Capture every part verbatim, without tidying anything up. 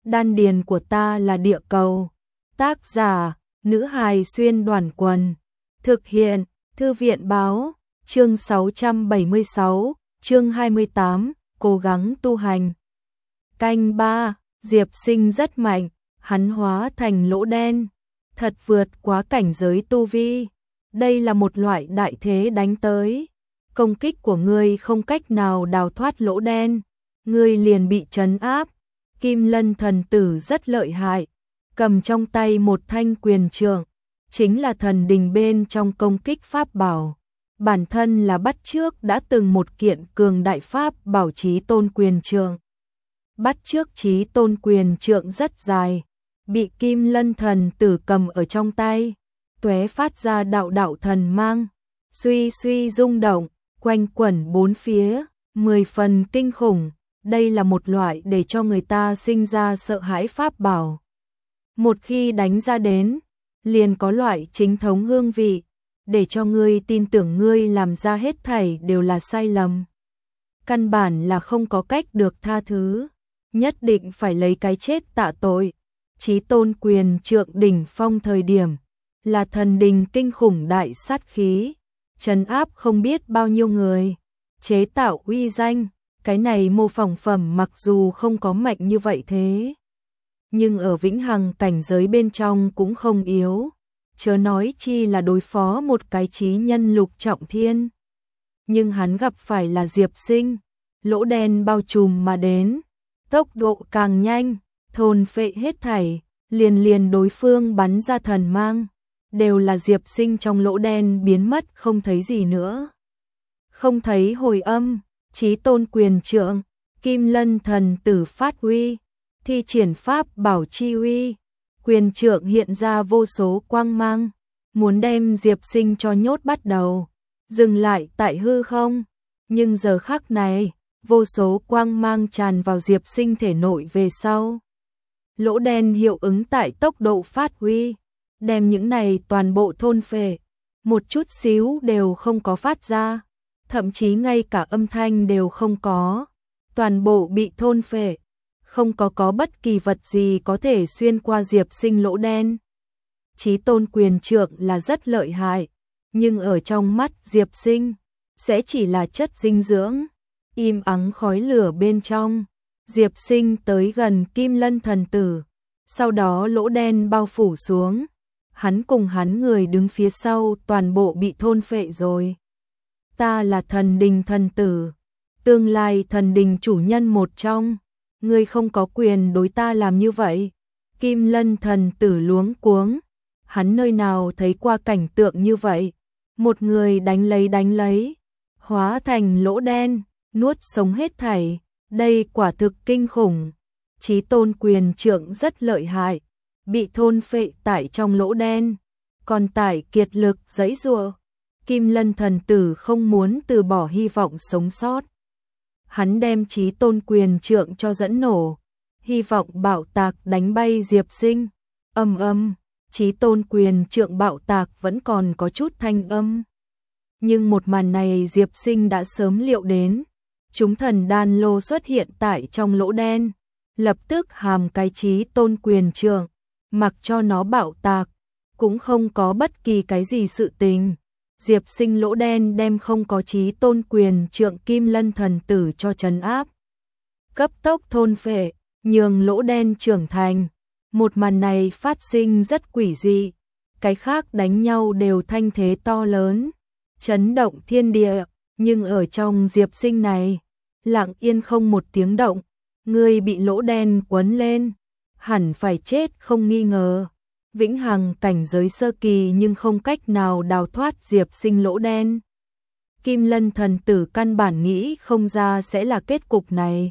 Đan điền của ta là địa cầu. Tác giả, nữ hài xuyên đoàn quần. Thực hiện, thư viện báo, chương sáu trăm bảy mươi sáu, chương hai mươi tám, cố gắng tu hành. Canh ba, Diệp Sinh rất mạnh, hắn hóa thành lỗ đen, thật vượt quá cảnh giới tu vi. Đây là một loại đại thế đánh tới. Công kích của ngươi không cách nào đào thoát lỗ đen, ngươi liền bị trấn áp. Kim Lân thần tử rất lợi hại, cầm trong tay một thanh quyền trượng, chính là thần đình bên trong công kích pháp bảo. Bản thân là bắt chước đã từng một kiện cường đại pháp bảo Chí Tôn quyền trượng. Bắt chước Chí Tôn quyền trượng rất dài, bị Kim Lân thần tử cầm ở trong tay, tóe phát ra đạo đạo thần mang, suy suy rung động, quanh quẩn bốn phía, mười phần kinh khủng. Đây là một loại để cho người ta sinh ra sợ hãi pháp bảo. Một khi đánh ra đến, liền có loại chính thống hương vị, để cho ngươi tin tưởng ngươi làm ra hết thảy đều là sai lầm. Căn bản là không có cách được tha thứ, nhất định phải lấy cái chết tạ tội. Chí Tôn quyền trượng đỉnh phong thời điểm, là thần đình kinh khủng đại sát khí, trấn áp không biết bao nhiêu người, chế tạo uy danh. Cái này mô phỏng phẩm mặc dù không có mạnh như vậy thế, nhưng ở vĩnh hằng cảnh giới bên trong cũng không yếu, chớ nói chi là đối phó một cái chí nhân lục trọng thiên. Nhưng hắn gặp phải là Diệp Sinh, lỗ đen bao trùm mà đến, tốc độ càng nhanh, thôn phệ hết thảy, liền liền đối phương bắn ra thần mang, đều là Diệp Sinh trong lỗ đen biến mất không thấy gì nữa. Không thấy hồi âm. Chí Tôn quyền trượng, Kim Lân thần tử phát uy, thi triển pháp bảo chi uy, quyền trượng hiện ra vô số quang mang, muốn đem Diệp Sinh cho nhốt bắt đầu, dừng lại tại hư không. Nhưng giờ khắc này, vô số quang mang tràn vào Diệp Sinh thể nội về sau. Lỗ đen hiệu ứng tại tốc độ phát uy, đem những này toàn bộ thôn phệ, một chút xíu đều không có phát ra. Thậm chí ngay cả âm thanh đều không có, toàn bộ bị thôn phệ, không có có bất kỳ vật gì có thể xuyên qua Diệp Sinh lỗ đen. Chí Tôn quyền trượng là rất lợi hại, nhưng ở trong mắt Diệp Sinh, sẽ chỉ là chất dinh dưỡng. Im ắng khói lửa bên trong, Diệp Sinh tới gần Kim Lân thần tử, sau đó lỗ đen bao phủ xuống, hắn cùng hắn người đứng phía sau toàn bộ bị thôn phệ rồi. Ta là thần đình thần tử, tương lai thần đình chủ nhân một trong, ngươi không có quyền đối ta làm như vậy. Kim Lân thần tử luống cuống, hắn nơi nào thấy qua cảnh tượng như vậy, một người đánh lấy đánh lấy, hóa thành lỗ đen, nuốt sống hết thảy, đây quả thực kinh khủng. Chí Tôn quyền trượng rất lợi hại, bị thôn phệ tại trong lỗ đen, còn tại kiệt lực giãy giụa. Kim Lân thần tử không muốn từ bỏ hy vọng sống sót. Hắn đem Chí Tôn quyền trượng cho dẫn nổ, hy vọng bạo tạc đánh bay Diệp Sinh. Âm âm, Chí Tôn quyền trượng bạo tạc vẫn còn có chút thanh âm. Nhưng một màn này Diệp Sinh đã sớm liệu đến. Chúng thần đan lô xuất hiện tại trong lỗ đen, lập tức hàm cái Chí Tôn quyền trượng, mặc cho nó bạo tạc, cũng không có bất kỳ cái gì sự tình. Diệp Sinh lỗ đen đem không có Chí Tôn quyền trượng Kim Lân thần tử cho trấn áp. Cấp tốc thôn phệ, nhường lỗ đen trưởng thành. Một màn này phát sinh rất quỷ dị. Cái khác đánh nhau đều thanh thế to lớn, chấn động thiên địa. Nhưng ở trong Diệp Sinh này, lặng yên không một tiếng động. Ngươi bị lỗ đen quấn lên, hẳn phải chết không nghi ngờ. Vĩnh hằng cảnh giới sơ kỳ nhưng không cách nào đào thoát Diệp Sinh lỗ đen. Kim Lân thần tử căn bản nghĩ không ra sẽ là kết cục này.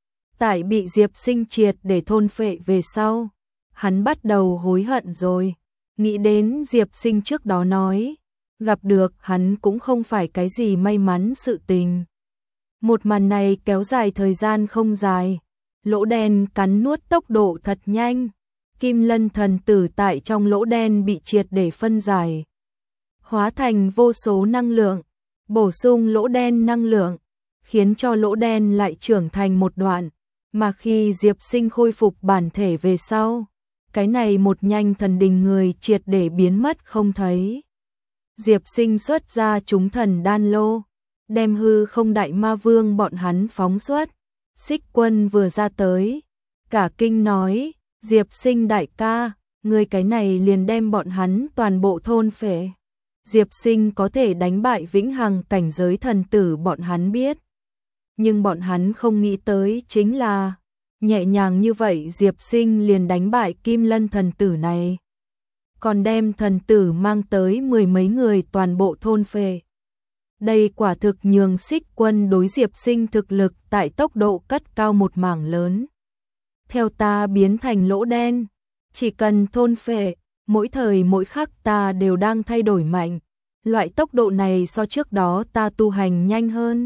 Tại bị Diệp Sinh triệt để thôn phệ về sau, hắn bắt đầu hối hận rồi. Nghĩ đến Diệp Sinh trước đó nói, gặp được hắn cũng không phải cái gì may mắn sự tình. Một màn này kéo dài thời gian không dài, lỗ đen cắn nuốt tốc độ thật nhanh. Kim Lân thần tử tại trong lỗ đen bị triệt để phân giải, hóa thành vô số năng lượng, bổ sung lỗ đen năng lượng, khiến cho lỗ đen lại trưởng thành một đoạn, Mà khi Diệp Sinh khôi phục bản thể về sau, cái này một nhanh thần đình người triệt để biến mất không thấy. Diệp Sinh xuất ra chúng thần đan lô, đem hư không đại ma vương bọn hắn phóng xuất. Xích Quân vừa ra tới, cả kinh nói, Diệp Sinh đại ca, người cái này liền đem bọn hắn toàn bộ thôn phệ. Diệp Sinh có thể đánh bại vĩnh hằng cảnh giới thần tử bọn hắn biết. Nhưng bọn hắn không nghĩ tới chính là, nhẹ nhàng như vậy Diệp Sinh liền đánh bại Kim Lân thần tử này. Còn đem thần tử mang tới mười mấy người toàn bộ thôn phệ. Đây quả thực nhường Xích Quân đối Diệp Sinh thực lực tại tốc độ cất cao một mảng lớn. Theo ta biến thành lỗ đen, chỉ cần thôn phệ, mỗi thời mỗi khắc ta đều đang thay đổi mạnh. Loại tốc độ này so trước đó ta tu hành nhanh hơn.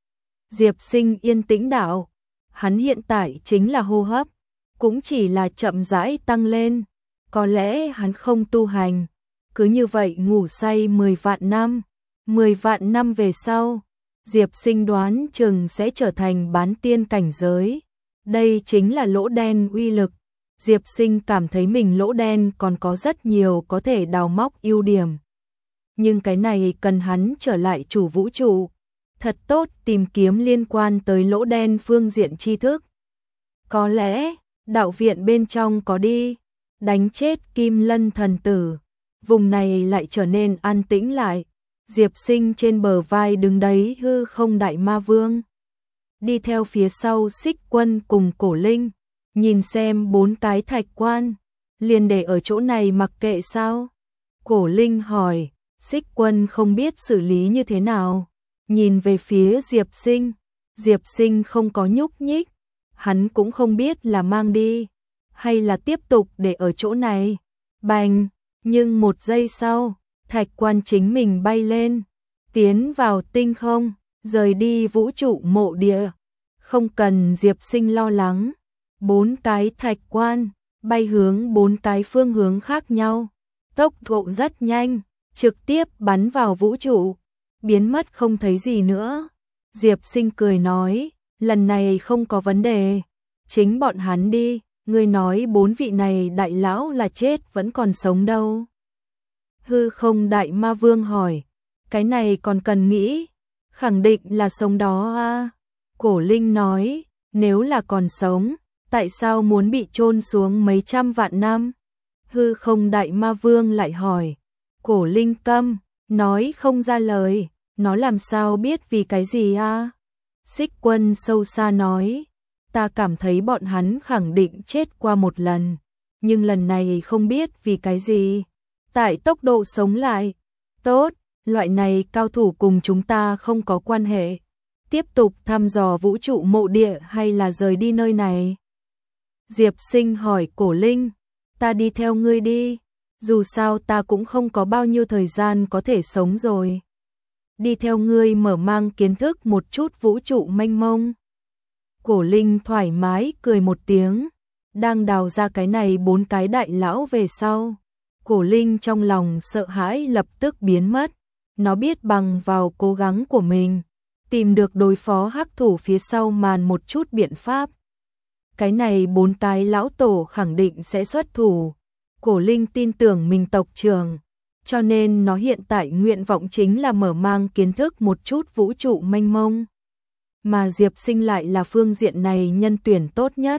Diệp Sinh yên tĩnh đạo, hắn hiện tại chính là hô hấp, cũng chỉ là chậm rãi tăng lên. Có lẽ hắn không tu hành, cứ như vậy ngủ say mười vạn năm. mười vạn năm về sau, Diệp Sinh đoán chừng sẽ trở thành bán tiên cảnh giới. Đây chính là lỗ đen uy lực. Diệp Sinh cảm thấy mình lỗ đen còn có rất nhiều có thể đào móc ưu điểm. Nhưng cái này cần hắn trở lại chủ vũ trụ, thật tốt tìm kiếm liên quan tới lỗ đen phương diện tri thức. Có lẽ, đạo viện bên trong có đi, đánh chết Kim Lân thần tử, vùng này lại trở nên an tĩnh lại. Diệp Sinh trên bờ vai đứng đấy hư không đại ma vương. Đi theo phía sau Xích Quân cùng Cổ Linh, nhìn xem bốn cái thạch quan, liền để ở chỗ này mặc kệ sao? Cổ Linh hỏi, Xích Quân không biết xử lý như thế nào, nhìn về phía Diệp Sinh, Diệp Sinh không có nhúc nhích, hắn cũng không biết là mang đi, hay là tiếp tục để ở chỗ này. Bành, nhưng một giây sau, thạch quan chính mình bay lên, tiến vào tinh không, rời đi vũ trụ mộ địa. Không cần Diệp Sinh lo lắng, bốn cái thạch quan, bay hướng bốn cái phương hướng khác nhau, tốc độ rất nhanh, trực tiếp bắn vào vũ trụ, biến mất không thấy gì nữa. Diệp Sinh cười nói, lần này không có vấn đề, chính bọn hắn đi, ngươi nói bốn vị này đại lão là chết vẫn còn sống đâu. Hư không đại ma vương hỏi, cái này còn cần nghĩ, khẳng định là sống đó à. Cổ Linh nói, nếu là còn sống, tại sao muốn bị chôn xuống mấy trăm vạn năm? Hư không đại ma vương lại hỏi, Cổ Linh câm, nói không ra lời, nó làm sao biết vì cái gì à? Xích Quân sâu xa nói, ta cảm thấy bọn hắn khẳng định chết qua một lần, nhưng lần này không biết vì cái gì. Tại tốc độ sống lại, tốt, loại này cao thủ cùng chúng ta không có quan hệ. Tiếp tục thăm dò vũ trụ mộ địa hay là rời đi nơi này? Diệp Sinh hỏi Cổ Linh, ta đi theo ngươi đi, dù sao ta cũng không có bao nhiêu thời gian có thể sống rồi. Đi theo ngươi mở mang kiến thức một chút vũ trụ mênh mông. Cổ Linh thoải mái cười một tiếng, đang đào ra cái này bốn cái đại lão về sau. Cổ Linh trong lòng sợ hãi lập tức biến mất, nó biết bằng vào cố gắng của mình, tìm được đối phó hắc thủ phía sau màn một chút biện pháp. Cái này bốn cái lão tổ khẳng định sẽ xuất thủ. Cổ Linh tin tưởng mình tộc trưởng, cho nên nó hiện tại nguyện vọng chính là mở mang kiến thức một chút vũ trụ mênh mông. Mà Diệp Sinh lại là phương diện này nhân tuyển tốt nhất.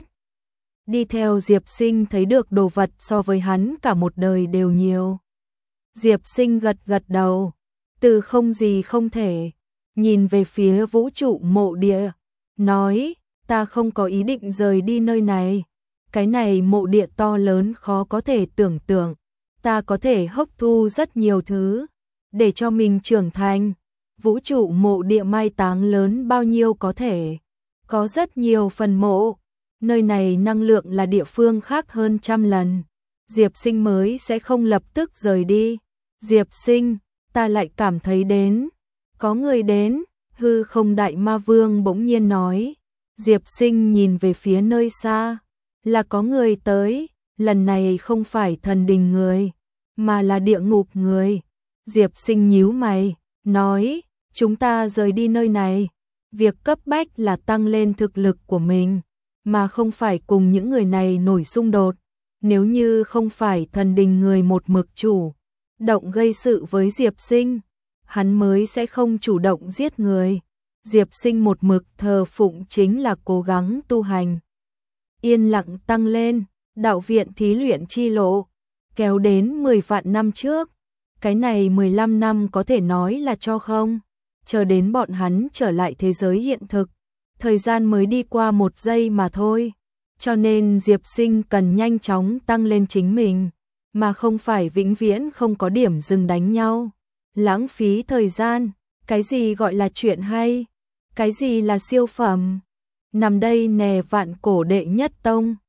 Đi theo Diệp Sinh thấy được đồ vật so với hắn cả một đời đều nhiều. Diệp Sinh gật gật đầu, từ không gì không thể, nhìn về phía vũ trụ mộ địa, nói, ta không có ý định rời đi nơi này. Cái này mộ địa to lớn khó có thể tưởng tượng, ta có thể hấp thu rất nhiều thứ, để cho mình trưởng thành. Vũ trụ mộ địa mai táng lớn bao nhiêu có thể, có rất nhiều phần mộ. Nơi này năng lượng là địa phương khác hơn trăm lần. Diệp Sinh mới sẽ không lập tức rời đi. Diệp Sinh, ta lại cảm thấy đến, có người đến. Hư không đại ma vương bỗng nhiên nói. Diệp Sinh nhìn về phía nơi xa, là có người tới, lần này không phải thần đình người, mà là địa ngục người. Diệp Sinh nhíu mày, nói, chúng ta rời đi nơi này, việc cấp bách là tăng lên thực lực của mình, mà không phải cùng những người này nổi xung đột. Nếu như không phải thần đình người một mực chủ động gây sự với Diệp Sinh, hắn mới sẽ không chủ động giết người. Diệp Sinh một mực thờ phụng chính là cố gắng tu hành. Yên lặng tăng lên, đạo viện thí luyện chi lộ, kéo đến mười vạn năm trước. Cái này mười lăm năm có thể nói là cho không, chờ đến bọn hắn trở lại thế giới hiện thực. Thời gian mới đi qua một giây mà thôi. Cho nên Diệp Sinh cần nhanh chóng tăng lên chính mình, mà không phải vĩnh viễn không có điểm dừng đánh nhau. Lãng phí thời gian, cái gì gọi là chuyện hay, cái gì là siêu phẩm. Nằm đây nè vạn cổ đệ nhất tông.